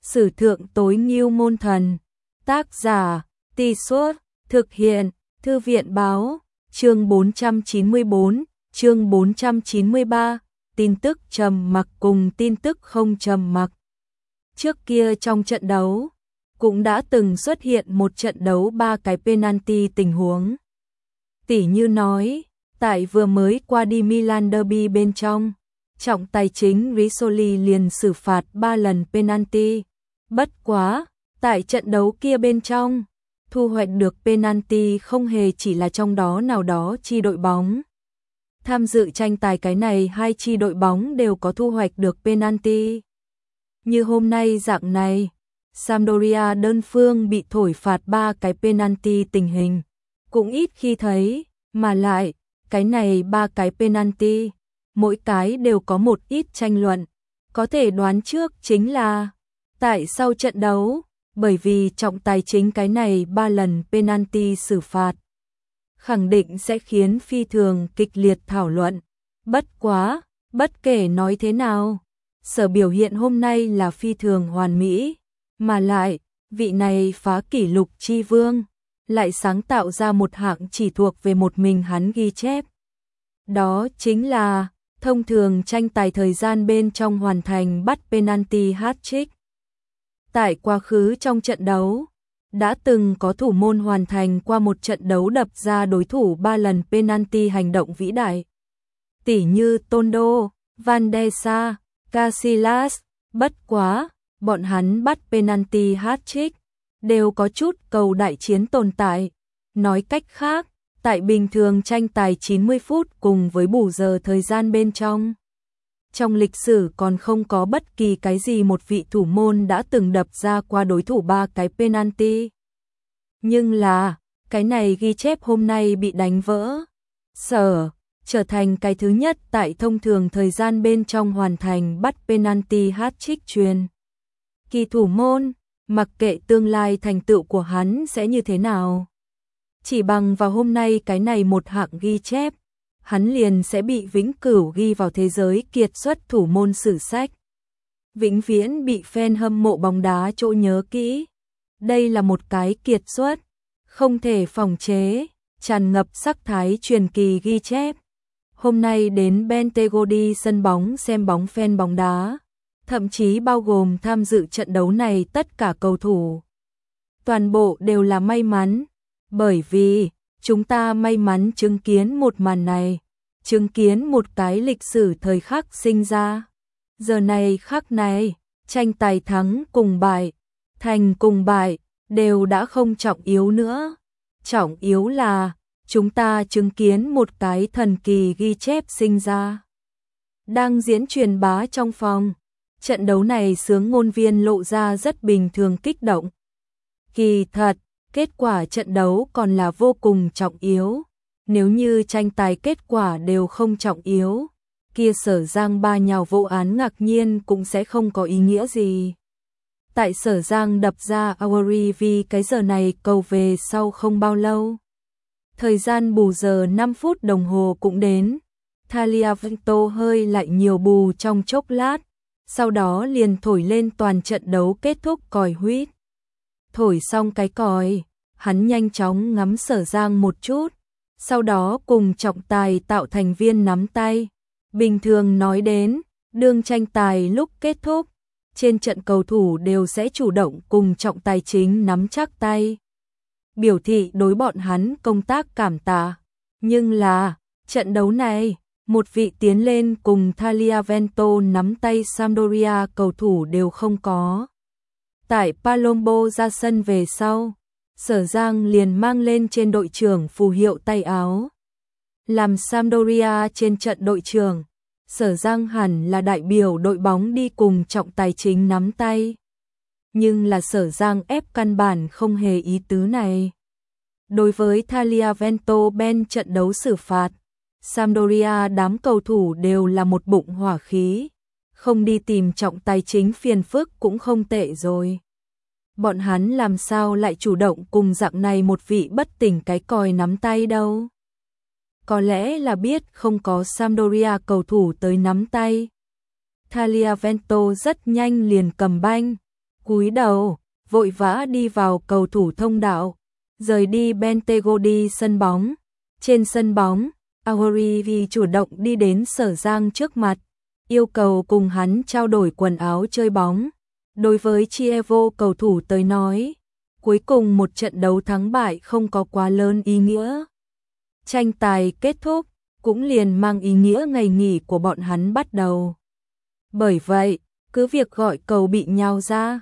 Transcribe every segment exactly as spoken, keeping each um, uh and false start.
Sử thượng tối ngưu môn thần. Tác giả, Tì Suốt, thực hiện, Thư viện báo, chương bốn trăm chín mươi bốn, chương bốn trăm chín mươi ba, tin tức trầm mặc cùng tin tức không trầm mặc. Trước kia trong trận đấu, cũng đã từng xuất hiện một trận đấu ba cái penalty tình huống. Tỉ như nói, tại vừa mới qua đi Milan Derby bên trong, trọng tài chính Rizzoli liền xử phạt ba lần penalty. Bất quá, tại trận đấu kia bên trong, thu hoạch được penalty không hề chỉ là trong đó nào đó chi đội bóng. Tham dự tranh tài cái này hai chi đội bóng đều có thu hoạch được penalty. Như hôm nay dạng này, Sampdoria đơn phương bị thổi phạt ba cái penalty tình hình, cũng ít khi thấy, mà lại, cái này ba cái penalty, mỗi cái đều có một ít tranh luận, có thể đoán trước chính là tại sau trận đấu, bởi vì trọng tài chính cái này ba lần penalty xử phạt, khẳng định sẽ khiến phi thường kịch liệt thảo luận. Bất quá, bất kể nói thế nào, Sở biểu hiện hôm nay là phi thường hoàn mỹ, mà lại, vị này phá kỷ lục chi vương, lại sáng tạo ra một hạng chỉ thuộc về một mình hắn ghi chép. Đó chính là, thông thường tranh tài thời gian bên trong hoàn thành bắt penalty hat-trick. Tại quá khứ trong trận đấu, đã từng có thủ môn hoàn thành qua một trận đấu đập ra đối thủ ba lần penalty hành động vĩ đại. Tỉ như Tondo, Van der Sar, Casillas, bất quá, bọn hắn bắt penalty hat-trick, đều có chút cầu đại chiến tồn tại. Nói cách khác, tại bình thường tranh tài chín mươi phút cùng với bù giờ thời gian bên trong. Trong lịch sử còn không có bất kỳ cái gì một vị thủ môn đã từng đập ra qua đối thủ ba cái penalty. Nhưng là, cái này ghi chép hôm nay bị đánh vỡ. Sở, trở thành cái thứ nhất tại thông thường thời gian bên trong hoàn thành bắt penalty hat-trick truyền kỳ thủ môn, mặc kệ tương lai thành tựu của hắn sẽ như thế nào. Chỉ bằng vào hôm nay cái này một hạng ghi chép, hắn liền sẽ bị vĩnh cửu ghi vào thế giới kiệt xuất thủ môn sử sách. Vĩnh viễn bị fan hâm mộ bóng đá chỗ nhớ kỹ. Đây là một cái kiệt xuất, không thể phòng chế, tràn ngập sắc thái truyền kỳ ghi chép. Hôm nay đến Bentegodi sân bóng xem bóng fan bóng đá, thậm chí bao gồm tham dự trận đấu này tất cả cầu thủ. Toàn bộ đều là may mắn, bởi vì chúng ta may mắn chứng kiến một màn này, chứng kiến một cái lịch sử thời khắc sinh ra. Giờ này khắc này, tranh tài thắng cùng bại, thành cùng bại, đều đã không trọng yếu nữa. Trọng yếu là, chúng ta chứng kiến một cái thần kỳ ghi chép sinh ra. Đang diễn truyền bá trong phòng, trận đấu này xướng ngôn viên lộ ra rất bình thường kích động. Kỳ thật, kết quả trận đấu còn là vô cùng trọng yếu. Nếu như tranh tài kết quả đều không trọng yếu, kia Sở Giang ba nhào vô án ngạc nhiên cũng sẽ không có ý nghĩa gì. Tại Sở Giang đập ra Auri vì cái giờ này cầu về sau không bao lâu. Thời gian bù giờ năm phút đồng hồ cũng đến. Thalia Vento hơi lại nhiều bù trong chốc lát, sau đó liền thổi lên toàn trận đấu kết thúc còi huýt. Thổi xong cái còi, hắn nhanh chóng ngắm Sở Giang một chút, sau đó cùng trọng tài tạo thành viên nắm tay. Bình thường nói đến, đương tranh tài lúc kết thúc, trên trận cầu thủ đều sẽ chủ động cùng trọng tài chính nắm chắc tay, biểu thị đối bọn hắn công tác cảm tạ. Nhưng là, trận đấu này, một vị tiến lên cùng Thalia Vento nắm tay Sampdoria cầu thủ đều không có. Tại Palombo ra sân về sau, Sở Giang liền mang lên trên đội trưởng phù hiệu tay áo. Làm Sampdoria trên trận đội trưởng, Sở Giang hẳn là đại biểu đội bóng đi cùng trọng tài chính nắm tay. Nhưng là Sở Giang ép căn bản không hề ý tứ này. Đối với Thalia Vento bên trận đấu xử phạt, Sampdoria đám cầu thủ đều là một bụng hỏa khí, không đi tìm trọng tài chính phiền phức cũng không tệ rồi. Bọn hắn làm sao lại chủ động cùng dạng này một vị bất tỉnh cái còi nắm tay đâu. Có lẽ là biết không có Sampdoria cầu thủ tới nắm tay. Thalia Vento rất nhanh liền cầm banh, cúi đầu, vội vã đi vào cầu thủ thông đạo, rời đi Bentego đi sân bóng. Trên sân bóng, Ahori chủ động đi đến Sở Giang trước mặt, yêu cầu cùng hắn trao đổi quần áo chơi bóng. Đối với Chievo cầu thủ tới nói, cuối cùng một trận đấu thắng bại không có quá lớn ý nghĩa. Tranh tài kết thúc, cũng liền mang ý nghĩa ngày nghỉ của bọn hắn bắt đầu. Bởi vậy, cứ việc gọi cầu bị nhao ra,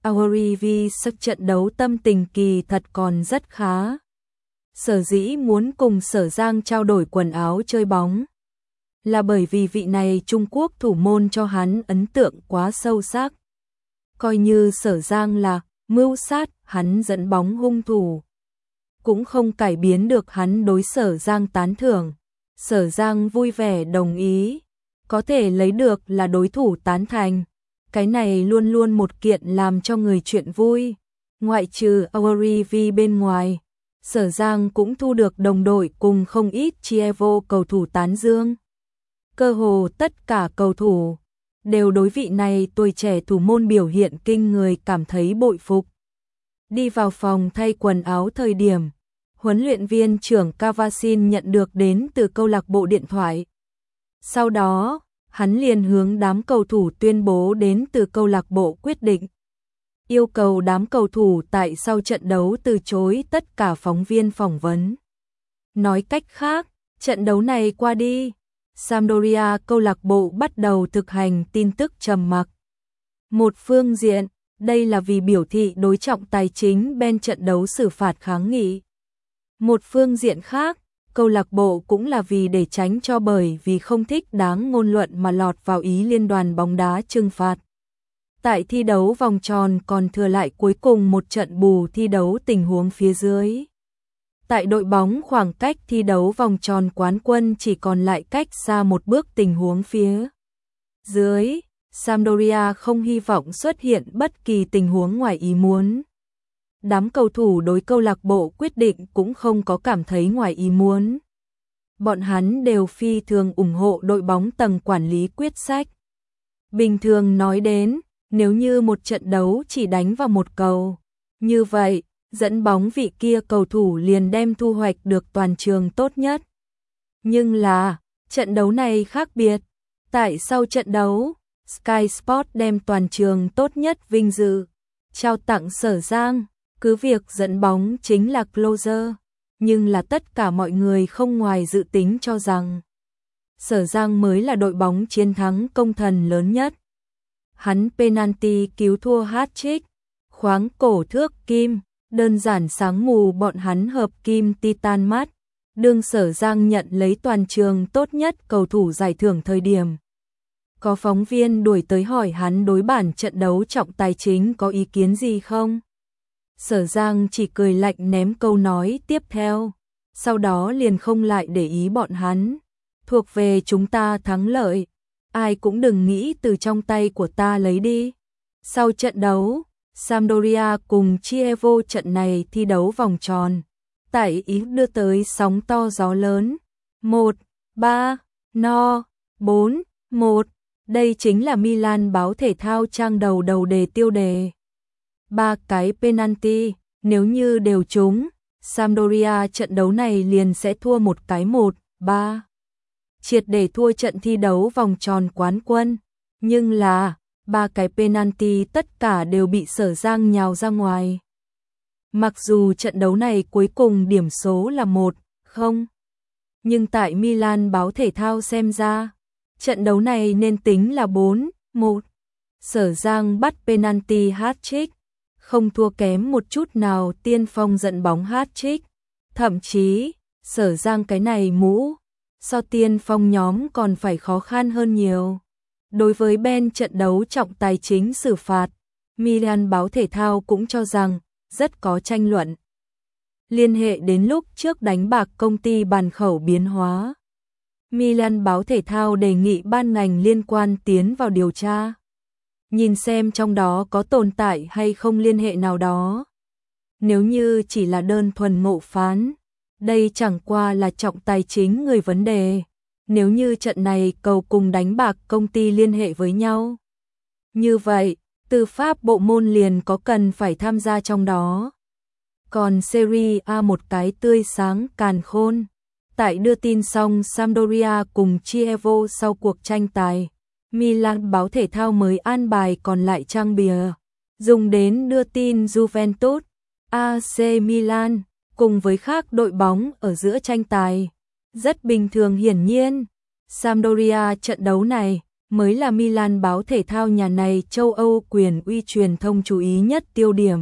Ahori sau trận đấu tâm tình kỳ thật còn rất khá. Sở dĩ muốn cùng Sở Giang trao đổi quần áo chơi bóng, là bởi vì vị này Trung Quốc thủ môn cho hắn ấn tượng quá sâu sắc. Coi như Sở Giang là mưu sát hắn dẫn bóng hung thủ, cũng không cải biến được hắn đối Sở Giang tán thưởng. Sở Giang vui vẻ đồng ý, có thể lấy được là đối thủ tán thành. Cái này luôn luôn một kiện làm cho người chuyện vui. Ngoại trừ Ahori bên ngoài, Sở Giang cũng thu được đồng đội cùng không ít Chievo cầu thủ tán dương. Cơ hồ tất cả cầu thủ đều đối vị này tuổi trẻ thủ môn biểu hiện kinh người cảm thấy bội phục. Đi vào phòng thay quần áo thời điểm, huấn luyện viên trưởng Cavasin nhận được đến từ câu lạc bộ điện thoại. Sau đó, hắn liền hướng đám cầu thủ tuyên bố đến từ câu lạc bộ quyết định. Yêu cầu đám cầu thủ tại sau trận đấu từ chối tất cả phóng viên phỏng vấn. Nói cách khác, trận đấu này qua đi, Sampdoria câu lạc bộ bắt đầu thực hành tin tức trầm mặc. Một phương diện, đây là vì biểu thị đối trọng tài chính bên trận đấu xử phạt kháng nghị. Một phương diện khác, câu lạc bộ cũng là vì để tránh cho bởi vì không thích đáng ngôn luận mà lọt vào ý liên đoàn bóng đá trừng phạt. Tại thi đấu vòng tròn còn thừa lại cuối cùng một trận bù thi đấu tình huống phía dưới. Tại đội bóng khoảng cách thi đấu vòng tròn quán quân chỉ còn lại cách xa một bước tình huống phía dưới, Sampdoria không hy vọng xuất hiện bất kỳ tình huống ngoài ý muốn. Đám cầu thủ đối câu lạc bộ quyết định cũng không có cảm thấy ngoài ý muốn. Bọn hắn đều phi thường ủng hộ đội bóng tầng quản lý quyết sách. Bình thường nói đến, nếu như một trận đấu chỉ đánh vào một cầu, như vậy, dẫn bóng vị kia cầu thủ liền đem thu hoạch được toàn trường tốt nhất. Nhưng là, trận đấu này khác biệt. Tại sau trận đấu, Sky Sport đem toàn trường tốt nhất vinh dự trao tặng Sở Giang. Cứ việc dẫn bóng chính là closer, nhưng là tất cả mọi người không ngoài dự tính cho rằng Sở Giang mới là đội bóng chiến thắng công thần lớn nhất. Hắn penalty cứu thua hat-trick, khoáng cổ thước kim, đơn giản sáng mù bọn hắn hợp kim titan mắt. Đương Sở Giang nhận lấy toàn trường tốt nhất cầu thủ giải thưởng thời điểm. Có phóng viên đuổi tới hỏi hắn đối bản trận đấu trọng tài chính có ý kiến gì không? Sở Giang chỉ cười lạnh ném câu nói tiếp theo, sau đó liền không lại để ý bọn hắn. Thuộc về chúng ta thắng lợi, ai cũng đừng nghĩ từ trong tay của ta lấy đi. Sau trận đấu, Sampdoria cùng Chievo trận này thi đấu vòng tròn, tại Ý đưa tới sóng to gió lớn. một, ba, no, bốn, một. Đây chính là Milan báo thể thao trang đầu đầu đề tiêu đề. Ba cái penalty, nếu như đều trúng, Sampdoria trận đấu này liền sẽ thua một cái một, ba. Triệt để thua trận thi đấu vòng tròn quán quân. Nhưng là, ba cái penalty tất cả đều bị Sở Giang nhào ra ngoài. Mặc dù trận đấu này cuối cùng điểm số là một không, nhưng tại Milan báo thể thao xem ra, trận đấu này nên tính là bốn một. Sở Giang bắt penalty hat-trick, không thua kém một chút nào tiên phong dẫn bóng hat-trick. Thậm chí, Sở Giang cái này mũ, so tiên phong nhóm còn phải khó khăn hơn nhiều. Đối với bên trận đấu trọng tài chính xử phạt, Milan báo thể thao cũng cho rằng rất có tranh luận. Liên hệ đến lúc trước đánh bạc công ty bàn khẩu biến hóa, Milan báo thể thao đề nghị ban ngành liên quan tiến vào điều tra, nhìn xem trong đó có tồn tại hay không liên hệ nào đó. Nếu như chỉ là đơn thuần ngộ phán, đây chẳng qua là trọng tài chính người vấn đề. Nếu như trận này cầu cùng đánh bạc công ty liên hệ với nhau, như vậy, tư pháp bộ môn liền có cần phải tham gia trong đó. Còn Serie A một cái tươi sáng càn khôn. Tại đưa tin xong Sampdoria cùng Chievo sau cuộc tranh tài, Milan báo thể thao mới an bài còn lại trang bìa, dùng đến đưa tin Juventus, a xê Milan, cùng với các đội bóng ở giữa tranh tài. Rất bình thường hiển nhiên, Sampdoria trận đấu này mới là Milan báo thể thao nhà này châu Âu quyền uy truyền thông chú ý nhất tiêu điểm.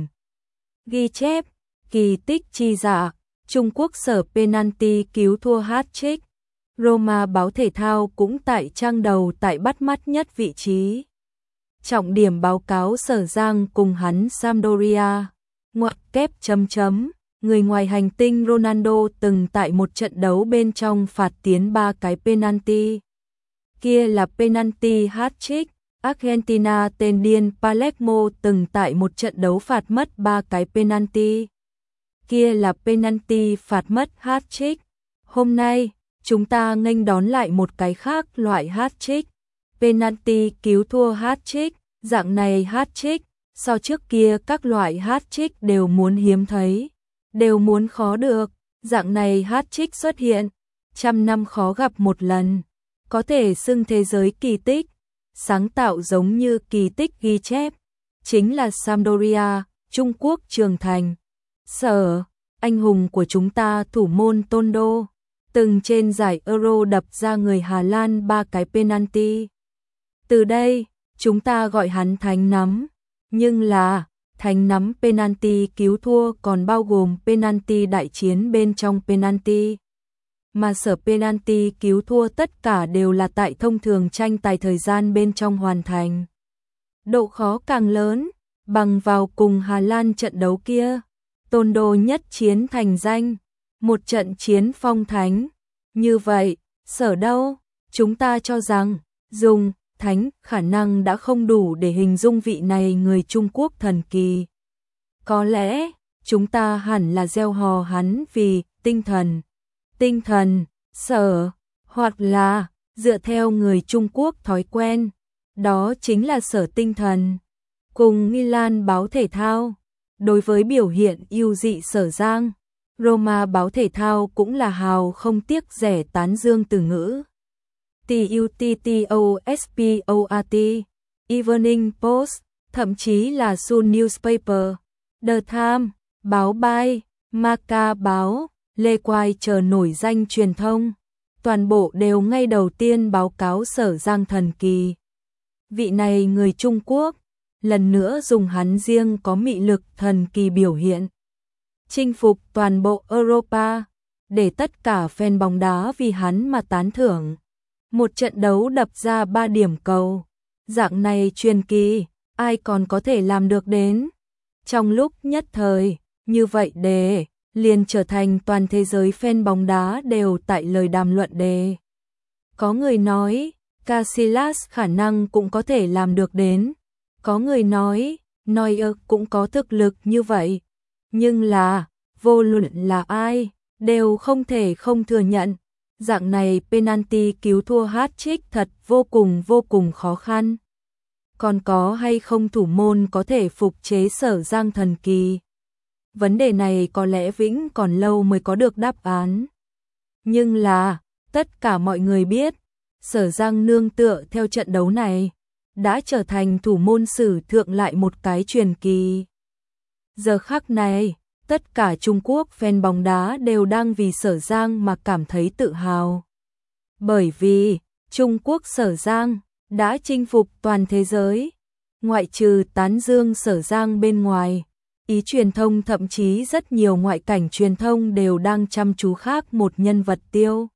Ghi chép, kỳ tích chi dạ, Trung Quốc sở penalty cứu thua hat-trick. Roma báo thể thao cũng tại trang đầu tại bắt mắt nhất vị trí. Trọng điểm báo cáo Sở Giang cùng hắn Sampdoria. Ngoặc kép chấm chấm, người ngoài hành tinh Ronaldo từng tại một trận đấu bên trong phạt tiến ba cái penalty. Kia là penalty hat-trick. Argentina tên điên Palermo từng tại một trận đấu phạt mất ba cái penalty. Kia là penalty phạt mất hat-trick. Hôm nay, chúng ta nghênh đón lại một cái khác loại hat-trick. Penalty cứu thua hat-trick, dạng này hat-trick, so trước kia các loại hat-trick đều muốn hiếm thấy, đều muốn khó được, dạng này hat-trick xuất hiện, trăm năm khó gặp một lần, có thể xưng thế giới kỳ tích, sáng tạo giống như kỳ tích ghi chép, chính là Sampdoria, Trung Quốc trưởng thành. Sở, anh hùng của chúng ta thủ môn Tondo, từng trên giải Euro đập ra người Hà Lan ba cái penalty. Từ đây, chúng ta gọi hắn thánh nắm, nhưng là thánh nắm penalty cứu thua còn bao gồm penalty đại chiến bên trong penalty. Mà sở penalty cứu thua tất cả đều là tại thông thường tranh tài thời gian bên trong hoàn thành. Độ khó càng lớn, bằng vào cùng Hà Lan trận đấu kia, Tondo nhất chiến thành danh, một trận chiến phong thánh. Như vậy, sở đâu, chúng ta cho rằng, dùng, thánh, khả năng đã không đủ để hình dung vị này người Trung Quốc thần kỳ. Có lẽ, chúng ta hẳn là gieo hò hắn vì tinh thần. Tinh thần, sở, hoặc là, dựa theo người Trung Quốc thói quen, đó chính là sở tinh thần. Cùng Milan báo thể thao, đối với biểu hiện ưu dị Sở Giang, Roma báo thể thao cũng là hào không tiếc rẻ tán dương từ ngữ. Tuttosport, Evening Post, thậm chí là Sun Newspaper, The Times, báo Bài, Marca báo, Lê Quai chờ nổi danh truyền thông, toàn bộ đều ngay đầu tiên báo cáo Sở Giang thần kỳ. Vị này người Trung Quốc, lần nữa dùng hắn riêng có mị lực thần kỳ biểu hiện, chinh phục toàn bộ Europa, để tất cả fan bóng đá vì hắn mà tán thưởng. Một trận đấu đập ra ba điểm cầu, dạng này truyền kỳ, ai còn có thể làm được đến. Trong lúc nhất thời, như vậy đề, liền trở thành toàn thế giới fan bóng đá đều tại lời đàm luận đề. Có người nói, Casillas khả năng cũng có thể làm được đến. Có người nói, Neuer cũng có thực lực như vậy. Nhưng là, vô luận là ai, đều không thể không thừa nhận. Dạng này penalty cứu thua hat-trick thật vô cùng vô cùng khó khăn. Còn có hay không thủ môn có thể phục chế Sở Giang thần kỳ? Vấn đề này có lẽ vĩnh còn lâu mới có được đáp án. Nhưng là, tất cả mọi người biết, Sở Giang nương tựa theo trận đấu này, đã trở thành thủ môn sử thượng lại một cái truyền kỳ. Giờ khắc này, tất cả Trung Quốc fan bóng đá đều đang vì Sở Giang mà cảm thấy tự hào. Bởi vì, Trung Quốc Sở Giang đã chinh phục toàn thế giới. Ngoại trừ tán dương Sở Giang bên ngoài, ý truyền thông thậm chí rất nhiều ngoại cảnh truyền thông đều đang chăm chú khác một nhân vật tiêu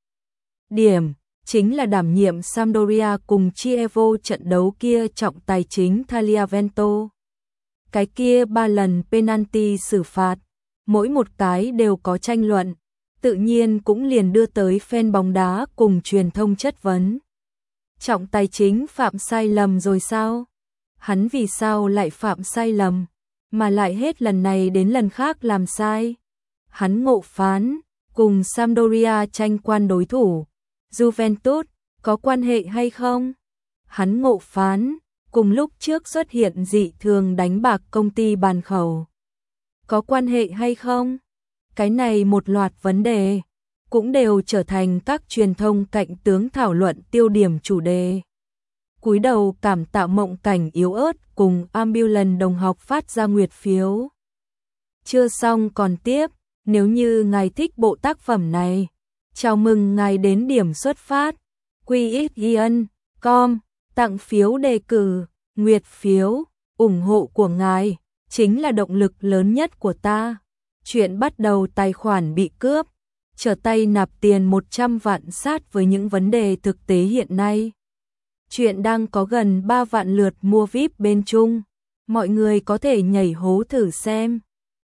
điểm, chính là đảm nhiệm Sampdoria cùng Chievo trận đấu kia trọng tài chính Tagliavento. Cái kia ba lần penalty xử phạt, mỗi một cái đều có tranh luận, tự nhiên cũng liền đưa tới fan bóng đá cùng truyền thông chất vấn. Trọng tài chính phạm sai lầm rồi sao? Hắn vì sao lại phạm sai lầm, mà lại hết lần này đến lần khác làm sai? Hắn ngộ phán, cùng Sampdoria tranh quan đối thủ, Juventus, có quan hệ hay không? Hắn ngộ phán, cùng lúc trước xuất hiện dị thường đánh bạc công ty Bàn Khẩu. Có quan hệ hay không? Cái này một loạt vấn đề, cũng đều trở thành các truyền thông cạnh tướng thảo luận tiêu điểm chủ đề. Cúi đầu cảm tạ Mộng Cảnh yếu ớt cùng Ambulance đồng học phát ra nguyệt phiếu. Chưa xong còn tiếp, nếu như ngài thích bộ tác phẩm này, chào mừng ngài đến điểm xuất phát, quy ích ian chấm com, tặng phiếu đề cử, nguyệt phiếu, ủng hộ của ngài, chính là động lực lớn nhất của ta. Chuyện bắt đầu tài khoản bị cướp, trở tay nạp tiền một trăm vạn sát với những vấn đề thực tế hiện nay. Chuyện đang có gần ba vạn lượt mua víp bên Trung, mọi người có thể nhảy hố thử xem.